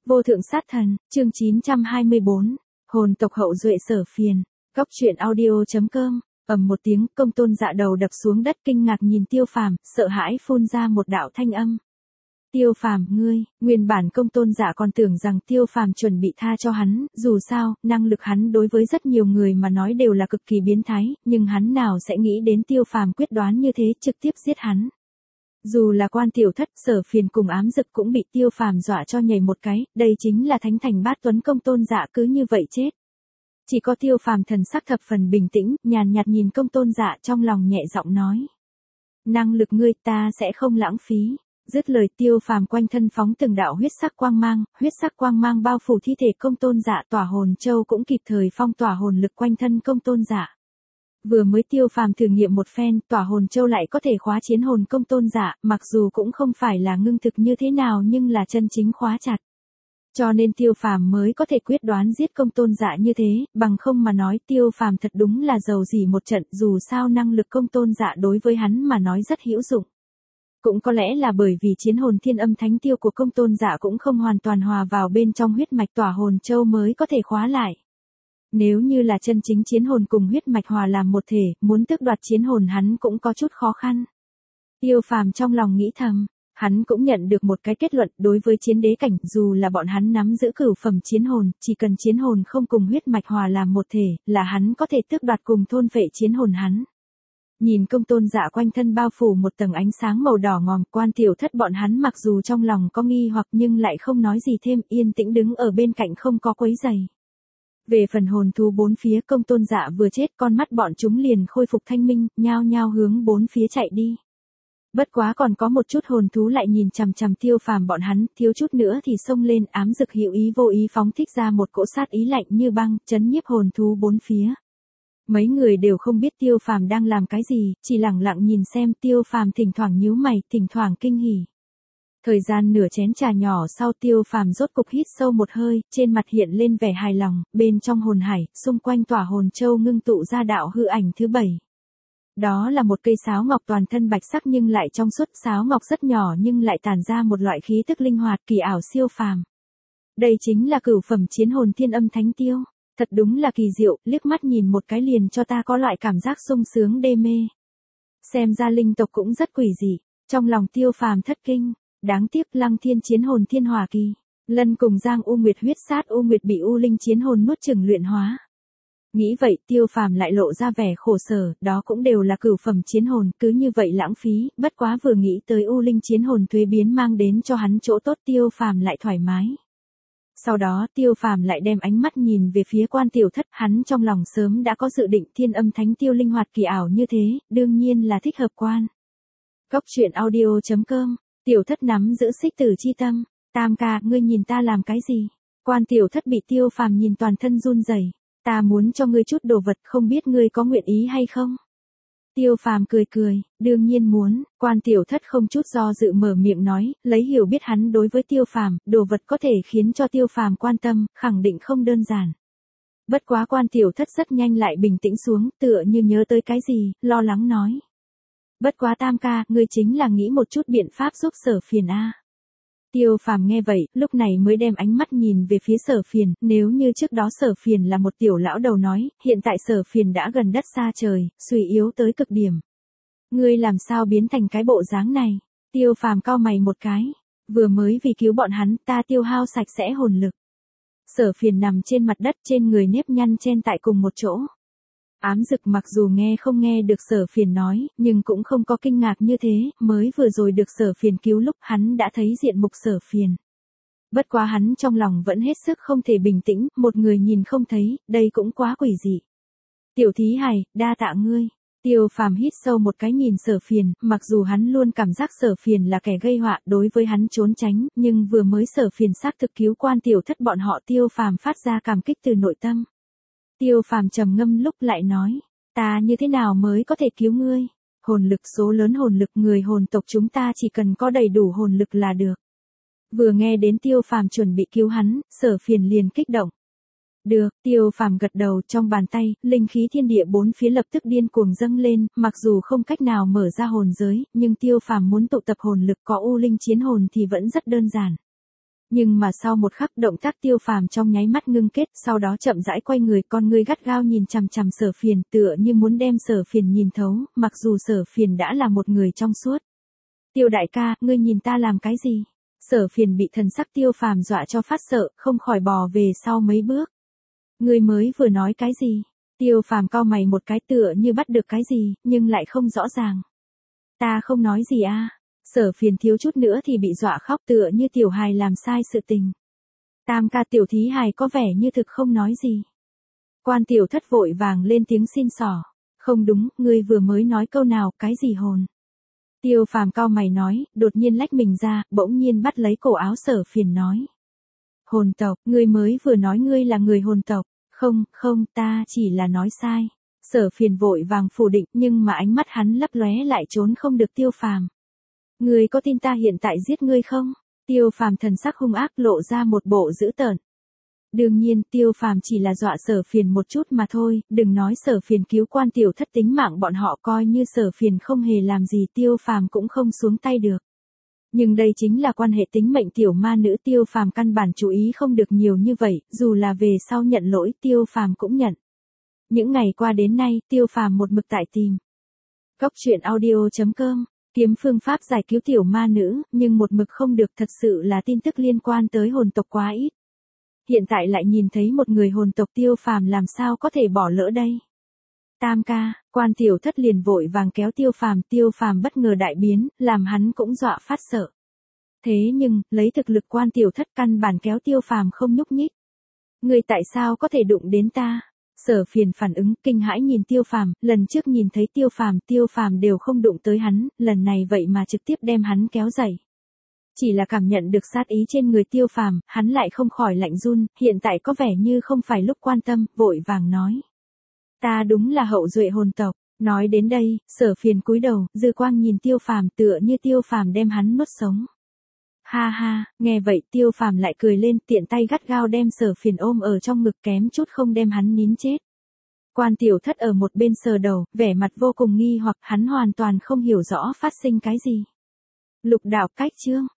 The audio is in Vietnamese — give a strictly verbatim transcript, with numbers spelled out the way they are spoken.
Vô thượng sát thần, chương chín trăm hai mươi bốn, hồn tộc hậu duệ Sở Phiền, góc truyện audio.com, ầm một tiếng, Công Tôn Dạ đầu đập xuống đất kinh ngạc nhìn Tiêu Phàm, sợ hãi phun ra một đạo thanh âm. Tiêu Phàm, ngươi, nguyên bản Công Tôn Dạ còn tưởng rằng Tiêu Phàm chuẩn bị tha cho hắn, dù sao, năng lực hắn đối với rất nhiều người mà nói đều là cực kỳ biến thái, nhưng hắn nào sẽ nghĩ đến Tiêu Phàm quyết đoán như thế, trực tiếp giết hắn. Dù là Quan Tiểu Thất, Sở Phiền cùng Ám Dực cũng bị Tiêu Phàm dọa cho nhảy một cái, đây chính là thánh thành bát tuấn Công Tôn Dạ cứ như vậy chết. Chỉ có Tiêu Phàm thần sắc thập phần bình tĩnh, nhàn nhạt nhìn Công Tôn Dạ trong lòng nhẹ giọng nói. Năng lực ngươi ta sẽ không lãng phí. Dứt lời Tiêu Phàm quanh thân phóng từng đạo huyết sắc quang mang, huyết sắc quang mang bao phủ thi thể Công Tôn Dạ, tỏa hồn châu cũng kịp thời phong tỏa hồn lực quanh thân Công Tôn Dạ. Vừa mới Tiêu Phàm thử nghiệm một phen, tỏa hồn châu lại có thể khóa chiến hồn Công Tôn Dạ, mặc dù cũng không phải là ngưng thực như thế nào nhưng là chân chính khóa chặt. Cho nên Tiêu Phàm mới có thể quyết đoán giết Công Tôn Dạ như thế, bằng không mà nói Tiêu Phàm thật đúng là giàu gì một trận, dù sao năng lực Công Tôn Dạ đối với hắn mà nói rất hữu dụng. Cũng có lẽ là bởi vì chiến hồn thiên âm thánh tiêu của Công Tôn Dạ cũng không hoàn toàn hòa vào bên trong huyết mạch tỏa hồn châu mới có thể khóa lại. Nếu như là chân chính chiến hồn cùng huyết mạch hòa làm một thể, muốn tước đoạt chiến hồn hắn cũng có chút khó khăn. Tiêu Phàm trong lòng nghĩ thầm, hắn cũng nhận được một cái kết luận đối với chiến đế cảnh, dù là bọn hắn nắm giữ cửu phẩm chiến hồn, chỉ cần chiến hồn không cùng huyết mạch hòa làm một thể, là hắn có thể tước đoạt cùng thôn phệ chiến hồn hắn. Nhìn Công Tôn Dạ quanh thân bao phủ một tầng ánh sáng màu đỏ ngòm, Quan Tiểu Thất bọn hắn mặc dù trong lòng có nghi hoặc nhưng lại không nói gì thêm, yên tĩnh đứng ở bên cạnh không có quấy rầy. Về phần hồn thú bốn phía, Công Tôn Dạ vừa chết, con mắt bọn chúng liền khôi phục thanh minh, nhao nhao hướng bốn phía chạy đi. Bất quá còn có một chút hồn thú lại nhìn chằm chằm Tiêu Phàm bọn hắn, thiếu chút nữa thì xông lên. Ám Dực hữu ý vô ý phóng thích ra một cỗ sát ý lạnh như băng, chấn nhiếp hồn thú bốn phía. Mấy người đều không biết Tiêu Phàm đang làm cái gì, chỉ lặng lặng nhìn xem. Tiêu Phàm thỉnh thoảng nhíu mày, thỉnh thoảng kinh hỉ. Thời gian nửa chén trà nhỏ sau, Tiêu Phàm rốt cục hít sâu một hơi, trên mặt hiện lên vẻ hài lòng, bên trong hồn hải, xung quanh tỏa hồn châu ngưng tụ ra đạo hư ảnh thứ bảy. Đó là một cây sáo ngọc toàn thân bạch sắc nhưng lại trong suốt, sáo ngọc rất nhỏ nhưng lại tản ra một loại khí tức linh hoạt kỳ ảo siêu phàm. Đây chính là cửu phẩm chiến hồn thiên âm thánh tiêu. Thật đúng là kỳ diệu, liếc mắt nhìn một cái liền cho ta có loại cảm giác sung sướng đê mê. Xem ra linh tộc cũng rất quỷ dị, trong lòng Tiêu Phàm thất kinh, đáng tiếc Lăng Thiên chiến hồn thiên hỏa kỳ, Lân cùng Giang U Nguyệt huyết sát U Nguyệt bị U Linh chiến hồn nuốt chửng luyện hóa. Nghĩ vậy Tiêu Phàm lại lộ ra vẻ khổ sở, đó cũng đều là cửu phẩm chiến hồn, cứ như vậy lãng phí, bất quá vừa nghĩ tới U Linh chiến hồn thuế biến mang đến cho hắn chỗ tốt, Tiêu Phàm lại thoải mái. Sau đó Tiêu Phàm lại đem ánh mắt nhìn về phía Quan Tiểu Thất, hắn trong lòng sớm đã có dự định, thiên âm thánh tiêu linh hoạt kỳ ảo như thế, đương nhiên là thích hợp quan. Góc truyện audio.com, Tiểu Thất nắm giữ xích tử chi tâm, Tam ca, ngươi nhìn ta làm cái gì? Quan Tiểu Thất bị Tiêu Phàm nhìn toàn thân run rẩy, ta muốn cho ngươi chút đồ vật, không biết ngươi có nguyện ý hay không? Tiêu Phàm cười cười, đương nhiên muốn. Quan Tiểu Thất không chút do dự mở miệng nói, lấy hiểu biết hắn đối với Tiêu Phàm, đồ vật có thể khiến cho Tiêu Phàm quan tâm, khẳng định không đơn giản. Bất quá Quan Tiểu Thất rất nhanh lại bình tĩnh xuống, tựa như nhớ tới cái gì, lo lắng nói. Bất quá Tam ca, ngươi chính là nghĩ một chút biện pháp giúp Sở Phiền a. Tiêu Phàm nghe vậy, lúc này mới đem ánh mắt nhìn về phía Sở Phiền, nếu như trước đó Sở Phiền là một tiểu lão đầu nói, hiện tại Sở Phiền đã gần đất xa trời, suy yếu tới cực điểm. Ngươi làm sao biến thành cái bộ dáng này? Tiêu Phàm cau mày một cái, vừa mới vì cứu bọn hắn, ta tiêu hao sạch sẽ hồn lực. Sở Phiền nằm trên mặt đất, trên người nếp nhăn chen tại cùng một chỗ. Ám Dực mặc dù nghe không nghe được Sở Phiền nói, nhưng cũng không có kinh ngạc như thế, mới vừa rồi được Sở Phiền cứu lúc hắn đã thấy diện mục Sở Phiền. Bất quá hắn trong lòng vẫn hết sức không thể bình tĩnh, một người nhìn không thấy, đây cũng quá quỷ dị. Tiểu thí hài, đa tạ ngươi. Tiêu Phàm hít sâu một cái nhìn Sở Phiền, mặc dù hắn luôn cảm giác Sở Phiền là kẻ gây họa đối với hắn trốn tránh, nhưng vừa mới Sở Phiền xác thực cứu Quan Tiểu Thất bọn họ, Tiêu Phàm phát ra cảm kích từ nội tâm. Tiêu Phàm trầm ngâm lúc lại nói, ta như thế nào mới có thể cứu ngươi? Hồn lực, số lớn hồn lực, người hồn tộc chúng ta chỉ cần có đầy đủ hồn lực là được. Vừa nghe đến Tiêu Phàm chuẩn bị cứu hắn, Sở Phiền liền kích động. Được, Tiêu Phàm gật đầu, trong bàn tay, linh khí thiên địa bốn phía lập tức điên cuồng dâng lên, mặc dù không cách nào mở ra hồn giới, nhưng Tiêu Phàm muốn tụ tập hồn lực có U Linh chiến hồn thì vẫn rất đơn giản. Nhưng mà sau một khắc động tác Tiêu Phàm trong nháy mắt ngưng kết, sau đó chậm rãi quay người, con ngươi gắt gao nhìn chằm chằm Sở Phiền, tựa như muốn đem Sở Phiền nhìn thấu, mặc dù Sở Phiền đã là một người trong suốt. Tiêu đại ca, ngươi nhìn ta làm cái gì? Sở Phiền bị thần sắc Tiêu Phàm dọa cho phát sợ, không khỏi bò về sau mấy bước. Ngươi mới vừa nói cái gì? Tiêu Phàm cau mày một cái, tựa như bắt được cái gì, nhưng lại không rõ ràng. Ta không nói gì a. Sở Phiền thiếu chút nữa thì bị dọa khóc, tựa như tiểu hài làm sai sự tình. Tam ca, tiểu thí hài có vẻ như thực không nói gì. Quan tiểu thất vội vàng lên tiếng xin xỏ. Không đúng, ngươi vừa mới nói câu nào, cái gì hồn? Tiêu Phàm cau mày nói, đột nhiên lách mình ra, bỗng nhiên bắt lấy cổ áo Sở Phiền nói. Hồn tộc, ngươi mới vừa nói ngươi là người hồn tộc. Không, không, ta chỉ là nói sai. Sở Phiền vội vàng phủ định, nhưng mà ánh mắt hắn lấp lóe lại trốn không được Tiêu Phàm. Ngươi có tin ta hiện tại giết ngươi không? Tiêu Phàm thần sắc hung ác, lộ ra một bộ dữ tợn. Đương nhiên, Tiêu Phàm chỉ là dọa Sở Phiền một chút mà thôi, đừng nói Sở Phiền cứu quan tiểu thất tính mạng bọn họ, coi như Sở Phiền không hề làm gì Tiêu Phàm cũng không xuống tay được. Nhưng đây chính là quan hệ tính mệnh tiểu ma nữ, Tiêu Phàm căn bản chú ý không được nhiều như vậy, dù là về sau nhận lỗi Tiêu Phàm cũng nhận. Những ngày qua đến nay, Tiêu Phàm một mực tại tìm. Góc truyện audio chấm com kiếm phương pháp giải cứu tiểu ma nữ, nhưng một mực không được, thật sự là tin tức liên quan tới hồn tộc quá ít. Hiện tại lại nhìn thấy một người hồn tộc, Tiêu Phàm làm sao có thể bỏ lỡ đây. Tam ca, quan tiểu thất liền vội vàng kéo Tiêu Phàm, Tiêu Phàm bất ngờ đại biến, làm hắn cũng dọa phát sợ. Thế nhưng, lấy thực lực quan tiểu thất căn bản kéo Tiêu Phàm không nhúc nhích. Ngươi tại sao có thể đụng đến ta? Sở Phiền phản ứng, kinh hãi nhìn Tiêu Phàm, lần trước nhìn thấy Tiêu Phàm, Tiêu Phàm đều không đụng tới hắn, lần này vậy mà trực tiếp đem hắn kéo dậy. Chỉ là cảm nhận được sát ý trên người Tiêu Phàm, hắn lại không khỏi lạnh run, hiện tại có vẻ như không phải lúc quan tâm, vội vàng nói. Ta đúng là hậu duệ hồn tộc. Nói đến đây, Sở Phiền cúi đầu, dư quang nhìn Tiêu Phàm, tựa như Tiêu Phàm đem hắn nuốt sống. Ha ha, nghe vậy Tiêu Phàm lại cười lên, tiện tay gắt gao đem Sở Phiền ôm ở trong ngực, kém chút không đem hắn nín chết. Quan tiểu thất ở một bên sờ đầu, vẻ mặt vô cùng nghi hoặc, hắn hoàn toàn không hiểu rõ phát sinh cái gì. Lục đạo cách chương.